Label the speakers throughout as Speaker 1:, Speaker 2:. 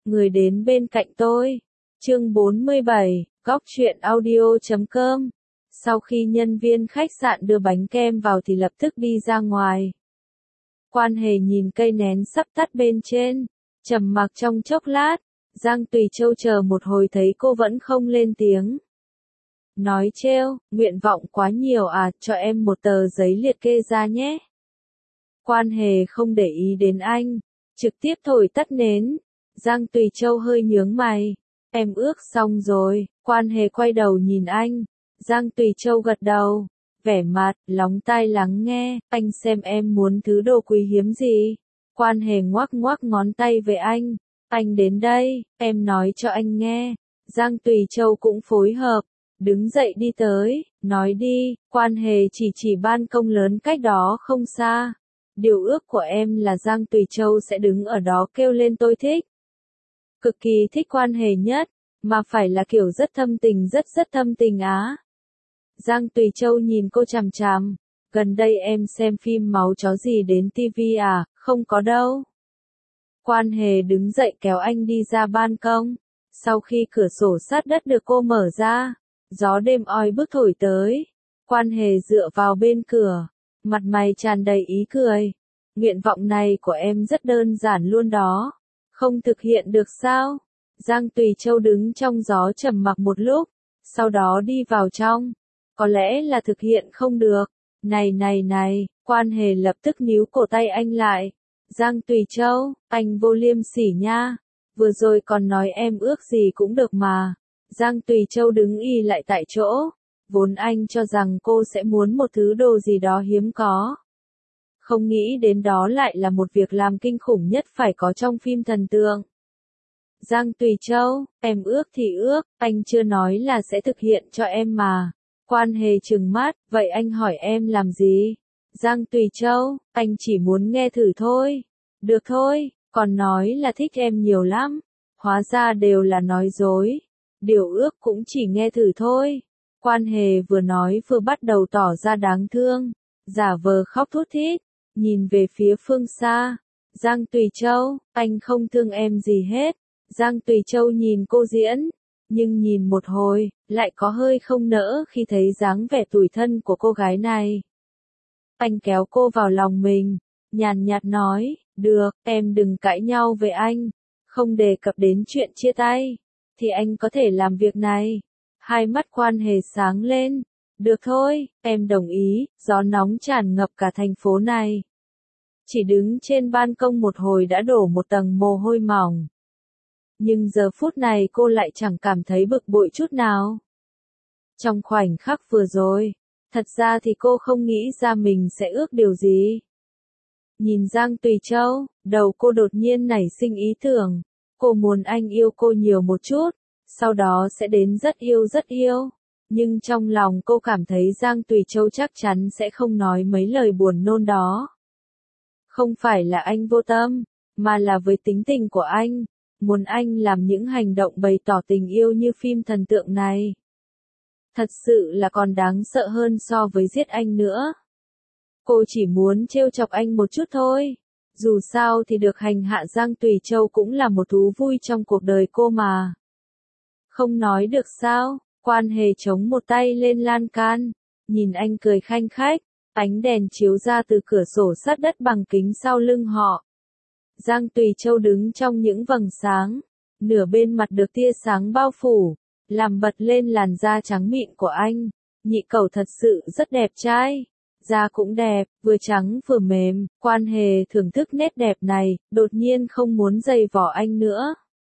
Speaker 1: người đến bên cạnh tôi. Chương 47, Góc truyện audio.com. Sau khi nhân viên khách sạn đưa bánh kem vào thì lập tức đi ra ngoài. Quan Hề nhìn cây nến sắp tắt bên trên, trầm mặc trong chốc lát. Giang Tùy Châu chờ một hồi thấy cô vẫn không lên tiếng. Nói trêu, nguyện vọng quá nhiều à, cho em một tờ giấy liệt kê ra nhé. Quan Hề không để ý đến anh, trực tiếp thổi tắt nến. Giang Tùy Châu hơi nhướng mày. Em ước xong rồi. Quan Hề quay đầu nhìn anh. Giang Tùy Châu gật đầu, vẻ mặt lóng tai lắng nghe. Anh xem em muốn thứ đồ quý hiếm gì. Quan Hề ngoắc ngoắc ngón tay với anh. Anh đến đây, em nói cho anh nghe. Giang Tùy Châu cũng phối hợp, đứng dậy đi tới, nói đi. Quan Hề chỉ ban công lớn cách đó không xa. Điều ước của em là Giang Tùy Châu sẽ đứng ở đó kêu lên tôi thích. Cực kỳ thích Quan Hề nhất, mà phải là kiểu rất thâm tình, rất thâm tình á. Giang Tùy Châu nhìn cô chằm chằm. Gần đây em xem phim máu chó gì đến tivi à? Không có đâu. Quan Hề đứng dậy kéo anh đi ra ban công. Sau khi cửa sổ sát đất được cô mở ra, gió đêm oi bức thổi tới. Quan Hề dựa vào bên cửa, mặt mày tràn đầy ý cười. Nguyện vọng này của em rất đơn giản luôn đó. Không thực hiện được sao? Giang Tùy Châu đứng trong gió trầm mặc một lúc, sau đó đi vào trong. Có lẽ là thực hiện không được. Này, Quan Hề lập tức níu cổ tay anh lại. Giang Tùy Châu, anh vô liêm sỉ nha. Vừa rồi còn nói em ước gì cũng được mà. Giang Tùy Châu đứng y lại tại chỗ. Vốn anh cho rằng cô sẽ muốn một thứ đồ gì đó hiếm có. Không nghĩ đến đó lại là một việc làm kinh khủng nhất phải có trong phim thần tượng. Giang Tùy Châu, em ước thì ước, anh chưa nói là sẽ thực hiện cho em mà. Quan Hề trừng mắt, vậy anh hỏi em làm gì? Giang Tùy Châu, anh chỉ muốn nghe thử thôi. Được thôi, còn nói là thích em nhiều lắm. Hóa ra đều là nói dối. Điều ước cũng chỉ nghe thử thôi. Quan Hề vừa nói vừa bắt đầu tỏ ra đáng thương, giả vờ khóc thút thít, nhìn về phía phương xa. Giang Tùy Châu, anh không thương em gì hết. Giang Tùy Châu nhìn cô diễn, nhưng nhìn một hồi, lại có hơi không nỡ khi thấy dáng vẻ tủi thân của cô gái này. Anh kéo cô vào lòng mình, nhàn nhạt nói, được, em đừng cãi nhau với anh, không đề cập đến chuyện chia tay, thì anh có thể làm việc này. Hai mắt Quan Hề sáng lên, được thôi, em đồng ý. Gió nóng tràn ngập cả thành phố này. Chỉ đứng trên ban công một hồi đã đổ một tầng mồ hôi mỏng. Nhưng giờ phút này cô lại chẳng cảm thấy bực bội chút nào. Trong khoảnh khắc vừa rồi, thật ra thì cô không nghĩ ra mình sẽ ước điều gì. Nhìn Giang Tùy Châu, đầu cô đột nhiên nảy sinh ý tưởng. Cô muốn anh yêu cô nhiều một chút, sau đó sẽ đến rất yêu. Nhưng trong lòng cô cảm thấy Giang Tùy Châu chắc chắn sẽ không nói mấy lời buồn nôn đó. Không phải là anh vô tâm, mà là với tính tình của anh. Muốn anh làm những hành động bày tỏ tình yêu như phim thần tượng này. Thật sự là còn đáng sợ hơn so với giết anh nữa. Cô chỉ muốn trêu chọc anh một chút thôi. Dù sao thì được hành hạ Giang Tùy Châu cũng là một thú vui trong cuộc đời cô mà. Không nói được sao? Quan Hề chống một tay lên lan can, nhìn anh cười khanh khách. Ánh đèn chiếu ra từ cửa sổ sát đất bằng kính sau lưng họ. Giang Tùy Châu đứng trong những vầng sáng, nửa bên mặt được tia sáng bao phủ, làm bật lên làn da trắng mịn của anh. Nhị cẩu thật sự rất đẹp trai, da cũng đẹp, vừa trắng vừa mềm. Quan Hề thưởng thức nét đẹp này, đột nhiên không muốn giày vò anh nữa.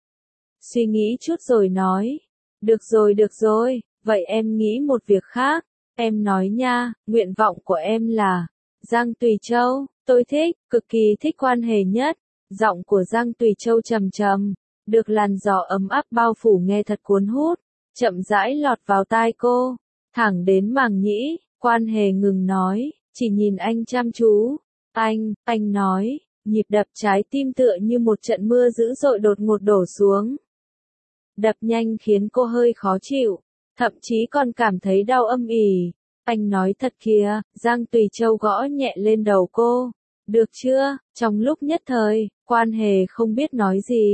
Speaker 1: Suy nghĩ chút rồi nói, được rồi, vậy em nghĩ một việc khác. Em nói nha, nguyện vọng của em là, Giang Tùy Châu, tôi thích, cực kỳ thích Quan Hề nhất. Giọng của Giang Tùy Châu trầm trầm, được làn gió ấm áp bao phủ nghe thật cuốn hút, chậm rãi lọt vào tai cô, thẳng đến màng nhĩ. Quan Hề ngừng nói, chỉ nhìn anh chăm chú. Anh nói, nhịp đập trái tim tựa như một trận mưa dữ dội đột ngột đổ xuống. Đập nhanh khiến cô hơi khó chịu, thậm chí còn cảm thấy đau âm ỉ. Anh nói thật kìa. Giang Tùy Châu gõ nhẹ lên đầu cô. Được chưa? Trong lúc nhất thời, Quan Hề không biết nói gì.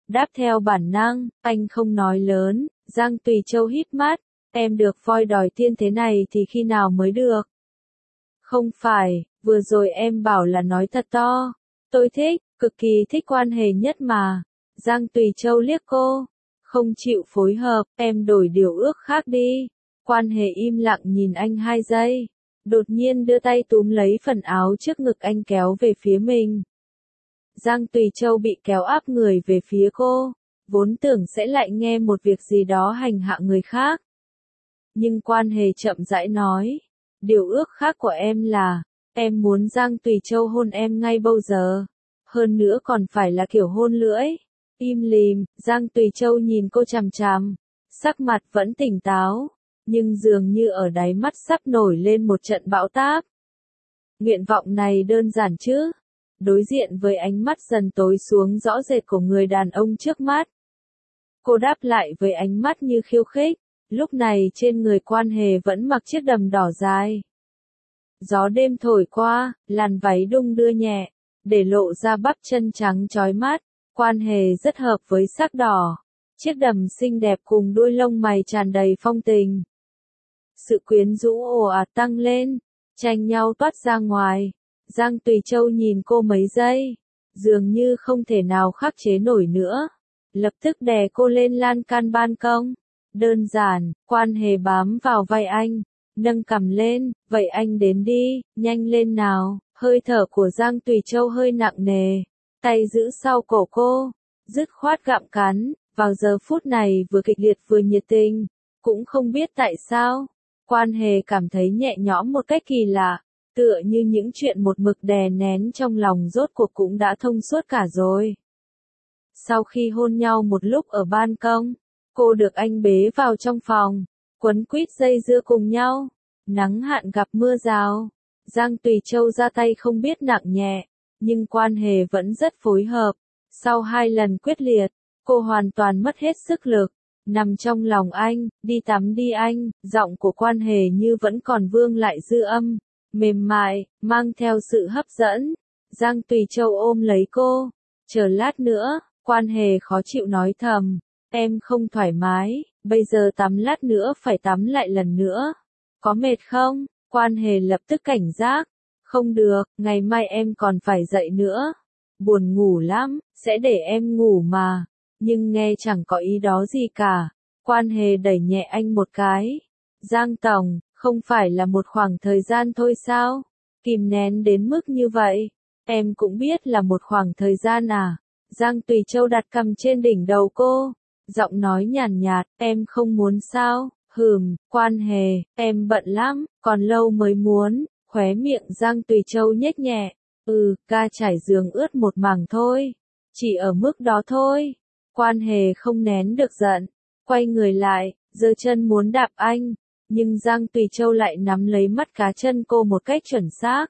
Speaker 1: Đáp theo bản năng, anh không nói lớn. Giang Tùy Châu híp mắt, em được voi đòi tiên thế này thì khi nào mới được? Không phải, vừa rồi em bảo là nói thật to. Tôi thích, cực kỳ thích quan hệ nhất mà. Giang Tùy Châu liếc cô. Không chịu phối hợp, em đổi điều ước khác đi. Quan hệ im lặng nhìn anh 2 giây. Đột nhiên đưa tay túm lấy phần áo trước ngực anh kéo về phía mình. Giang Tùy Châu bị kéo áp người về phía cô. Vốn tưởng sẽ lại nghe một việc gì đó hành hạ người khác. Nhưng quan hệ chậm rãi nói. Điều ước khác của em là, em muốn Giang Tùy Châu hôn em ngay bây giờ. Hơn nữa còn phải là kiểu hôn lưỡi. Im lìm, Giang Tùy Châu nhìn cô chằm chằm. Sắc mặt vẫn tỉnh táo. Nhưng dường như ở đáy mắt sắp nổi lên một trận bão táp. Nguyện vọng này đơn giản chứ? Đối diện với ánh mắt dần tối xuống rõ rệt của người đàn ông trước mắt. Cô đáp lại với ánh mắt như khiêu khích. Lúc này trên người quan hệ vẫn mặc chiếc đầm đỏ dài. Gió đêm thổi qua, làn váy đung đưa nhẹ, để lộ ra bắp chân trắng chói mắt. Quan hệ rất hợp với sắc đỏ. Chiếc đầm xinh đẹp cùng đuôi lông mày tràn đầy phong tình. Sự quyến rũ ồ ạt tăng lên, tranh nhau toát ra ngoài. Giang Tùy Châu nhìn cô mấy giây, dường như không thể nào khắc chế nổi nữa. Lập tức đè cô lên lan can ban công. Đơn giản, quan hệ bám vào vai anh, nâng cằm lên, vậy anh đến đi, nhanh lên nào. Hơi thở của Giang Tùy Châu hơi nặng nề, tay giữ sau cổ cô, dứt khoát gặm cắn, vào giờ phút này vừa kịch liệt vừa nhiệt tình, cũng không biết tại sao. Quan hệ cảm thấy nhẹ nhõm một cách kỳ lạ, tựa như những chuyện một mực đè nén trong lòng rốt cuộc cũng đã thông suốt cả rồi. Sau khi hôn nhau một lúc ở ban công, cô được anh bế vào trong phòng, quấn quýt dây dưa cùng nhau. Nắng hạn gặp mưa rào, Giang Tùy Châu ra tay không biết nặng nhẹ, nhưng quan hệ vẫn rất phối hợp. Sau 2 lần quyết liệt, cô hoàn toàn mất hết sức lực. Nằm trong lòng anh, đi tắm đi anh, giọng của quan hệ như vẫn còn vương lại dư âm, mềm mại, mang theo sự hấp dẫn. Giang Tùy Châu ôm lấy cô, chờ lát nữa, quan hệ khó chịu nói thầm, em không thoải mái, bây giờ tắm lát nữa phải tắm lại lần nữa. Có mệt không? Quan hệ lập tức cảnh giác, không được, ngày mai em còn phải dậy nữa. Buồn ngủ lắm, sẽ để em ngủ mà. Nhưng nghe chẳng có ý đó gì cả. Quan hệ đẩy nhẹ anh một cái. Giang Tổng, không phải là một khoảng thời gian thôi sao? Kìm nén đến mức như vậy. Em cũng biết là một khoảng thời gian à. Giang Tùy Châu đặt cằm trên đỉnh đầu cô. Giọng nói nhàn nhạt, em không muốn sao? Quan hệ, em bận lắm, còn lâu mới muốn. Khóe miệng Giang Tùy Châu nhếch nhẹ. Ca trải giường ướt một mảng thôi. Chỉ ở mức đó thôi. Quan hệ không nén được giận, quay người lại, giơ chân muốn đạp anh, nhưng Giang Tùy Châu lại nắm lấy mắt cá chân cô một cách chuẩn xác.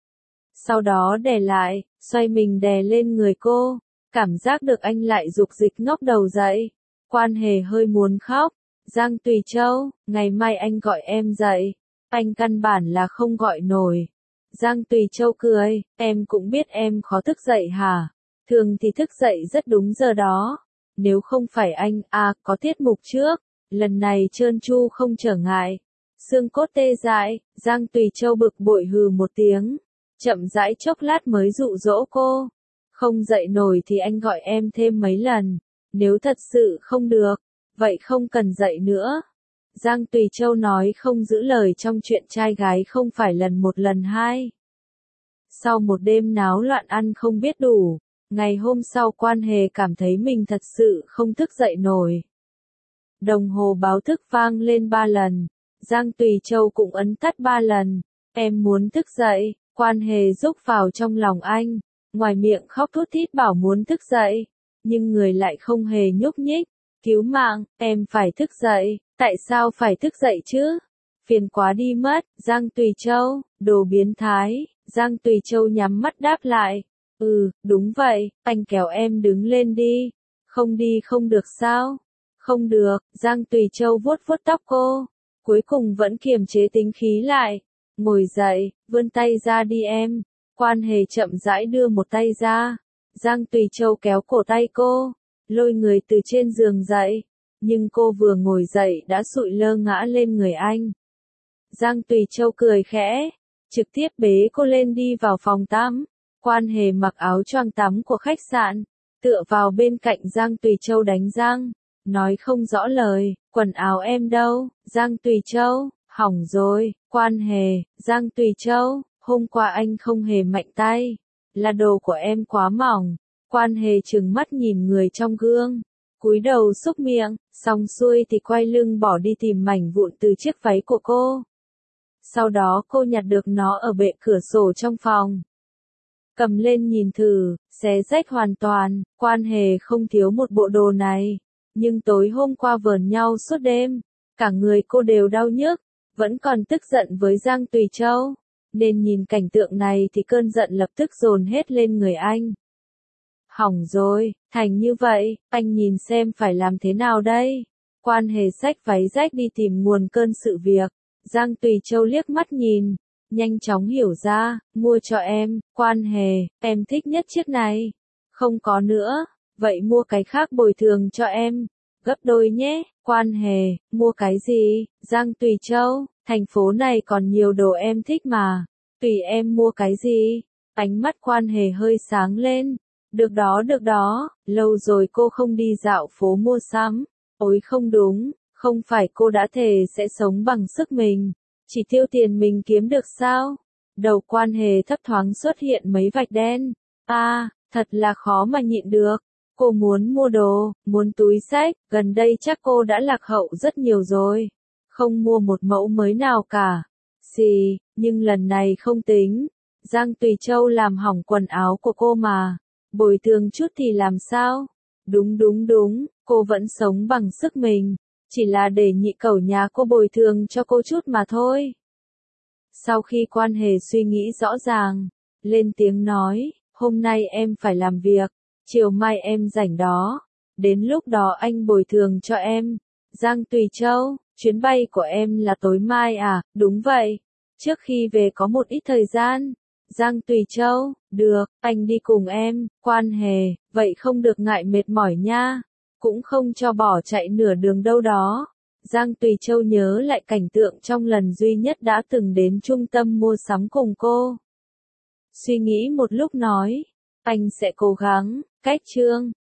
Speaker 1: Sau đó đè lại, xoay mình đè lên người cô, cảm giác được anh lại dục dịch ngóc đầu dậy. Quan hệ hơi muốn khóc. Giang Tùy Châu, ngày mai anh gọi em dậy. Anh căn bản là không gọi nổi. Giang Tùy Châu cười, em cũng biết em khó thức dậy hả? Thường thì thức dậy rất đúng giờ đó. Nếu không phải anh, có tiết mục trước, lần này trơn tru không trở ngại. Xương cốt tê dại, Giang Tùy Châu bực bội hừ một tiếng, chậm rãi chốc lát mới dụ dỗ cô. Không dậy nổi thì anh gọi em thêm mấy lần, nếu thật sự không được, vậy không cần dậy nữa. Giang Tùy Châu nói không giữ lời trong chuyện trai gái không phải lần một lần hai. Sau một đêm náo loạn ăn không biết đủ, ngày hôm sau quan hệ cảm thấy mình thật sự không thức dậy nổi. Đồng hồ báo thức vang lên 3 lần, Giang Tùy Châu cũng ấn tắt 3 lần. Em muốn thức dậy, quan hệ rúc vào trong lòng anh, ngoài miệng khóc thút thít bảo muốn thức dậy, nhưng người lại không hề nhúc nhích. Cứu mạng, em phải thức dậy, tại sao phải thức dậy chứ? Phiền quá đi mất, Giang Tùy Châu, đồ biến thái. Giang Tùy Châu nhắm mắt đáp lại. Đúng vậy, anh kéo em đứng lên đi. Không đi không được sao? Không được, Giang Tùy Châu vuốt vuốt tóc cô. Cuối cùng vẫn kiềm chế tính khí lại. Ngồi dậy, vươn tay ra đi em. Quan hệ chậm rãi đưa một tay ra. Giang Tùy Châu kéo cổ tay cô. lôi người từ trên giường dậy, nhưng cô vừa ngồi dậy đã sụi lơ ngã lên người anh. Giang Tùy Châu cười khẽ, trực tiếp bế cô lên đi vào phòng tắm. Quan Hề mặc áo choàng tắm của khách sạn, tựa vào bên cạnh Giang Tùy Châu đánh răng, nói không rõ lời, quần áo em đâu? Giang Tùy Châu, hỏng rồi. Quan Hề, Giang Tùy Châu, hôm qua anh không hề mạnh tay, là đồ của em quá mỏng. Quan Hề trừng mắt nhìn người trong gương, cúi đầu xúc miệng, xong xuôi thì quay lưng bỏ đi tìm mảnh vụn từ chiếc váy của cô. Sau đó cô nhặt được nó ở bệ cửa sổ trong phòng. Cầm lên nhìn thử, xé rách hoàn toàn. Quan Hề không thiếu một bộ đồ này, nhưng tối hôm qua vờn nhau suốt đêm, cả người cô đều đau nhức, vẫn còn tức giận với Giang Tùy Châu, nên nhìn cảnh tượng này thì cơn giận lập tức dồn hết lên người anh. Hỏng rồi, thành như vậy, anh nhìn xem phải làm thế nào đây? Quan Hề xách váy rách đi tìm nguồn cơn sự việc. Giang Tùy Châu liếc mắt nhìn, nhanh chóng hiểu ra, mua cho em. Quan Hề, em thích nhất chiếc này. Không có nữa, vậy mua cái khác bồi thường cho em, gấp đôi nhé. Quan Hề, mua cái gì? Giang Tùy Châu, thành phố này còn nhiều đồ em thích mà, tùy em mua cái gì. Ánh mắt Quan Hề hơi sáng lên. Được đó, lâu rồi cô không đi dạo phố mua sắm. Ôi không đúng, không phải cô đã thề sẽ sống bằng sức mình, chỉ tiêu tiền mình kiếm được sao? Đầu Quan Hề thấp thoáng xuất hiện mấy vạch đen. Thật là khó mà nhịn được. Cô muốn mua đồ, muốn túi xách, gần đây chắc cô đã lạc hậu rất nhiều rồi. Không mua một mẫu mới nào cả. Xì, nhưng lần này không tính. Giang Tùy Châu làm hỏng quần áo của cô mà. Bồi thường chút thì làm sao? Đúng, cô vẫn sống bằng sức mình. Chỉ là để nhị cẩu nhà cô bồi thường cho cô chút mà thôi. Sau khi Quan Hề suy nghĩ rõ ràng, lên tiếng nói, hôm nay em phải làm việc, chiều mai em rảnh đó, đến lúc đó anh bồi thường cho em. Giang Tùy Châu, chuyến bay của em là tối mai à? Đúng vậy, trước khi về có một ít thời gian. Giang Tùy Châu, được, anh đi cùng em. Quan Hề, vậy không được ngại mệt mỏi nha, cũng không cho bỏ chạy nửa đường đâu đó. Giang Tùy Châu nhớ lại cảnh tượng trong lần duy nhất đã từng đến trung tâm mua sắm cùng cô. Suy nghĩ một lúc nói, anh sẽ cố gắng. Cách chương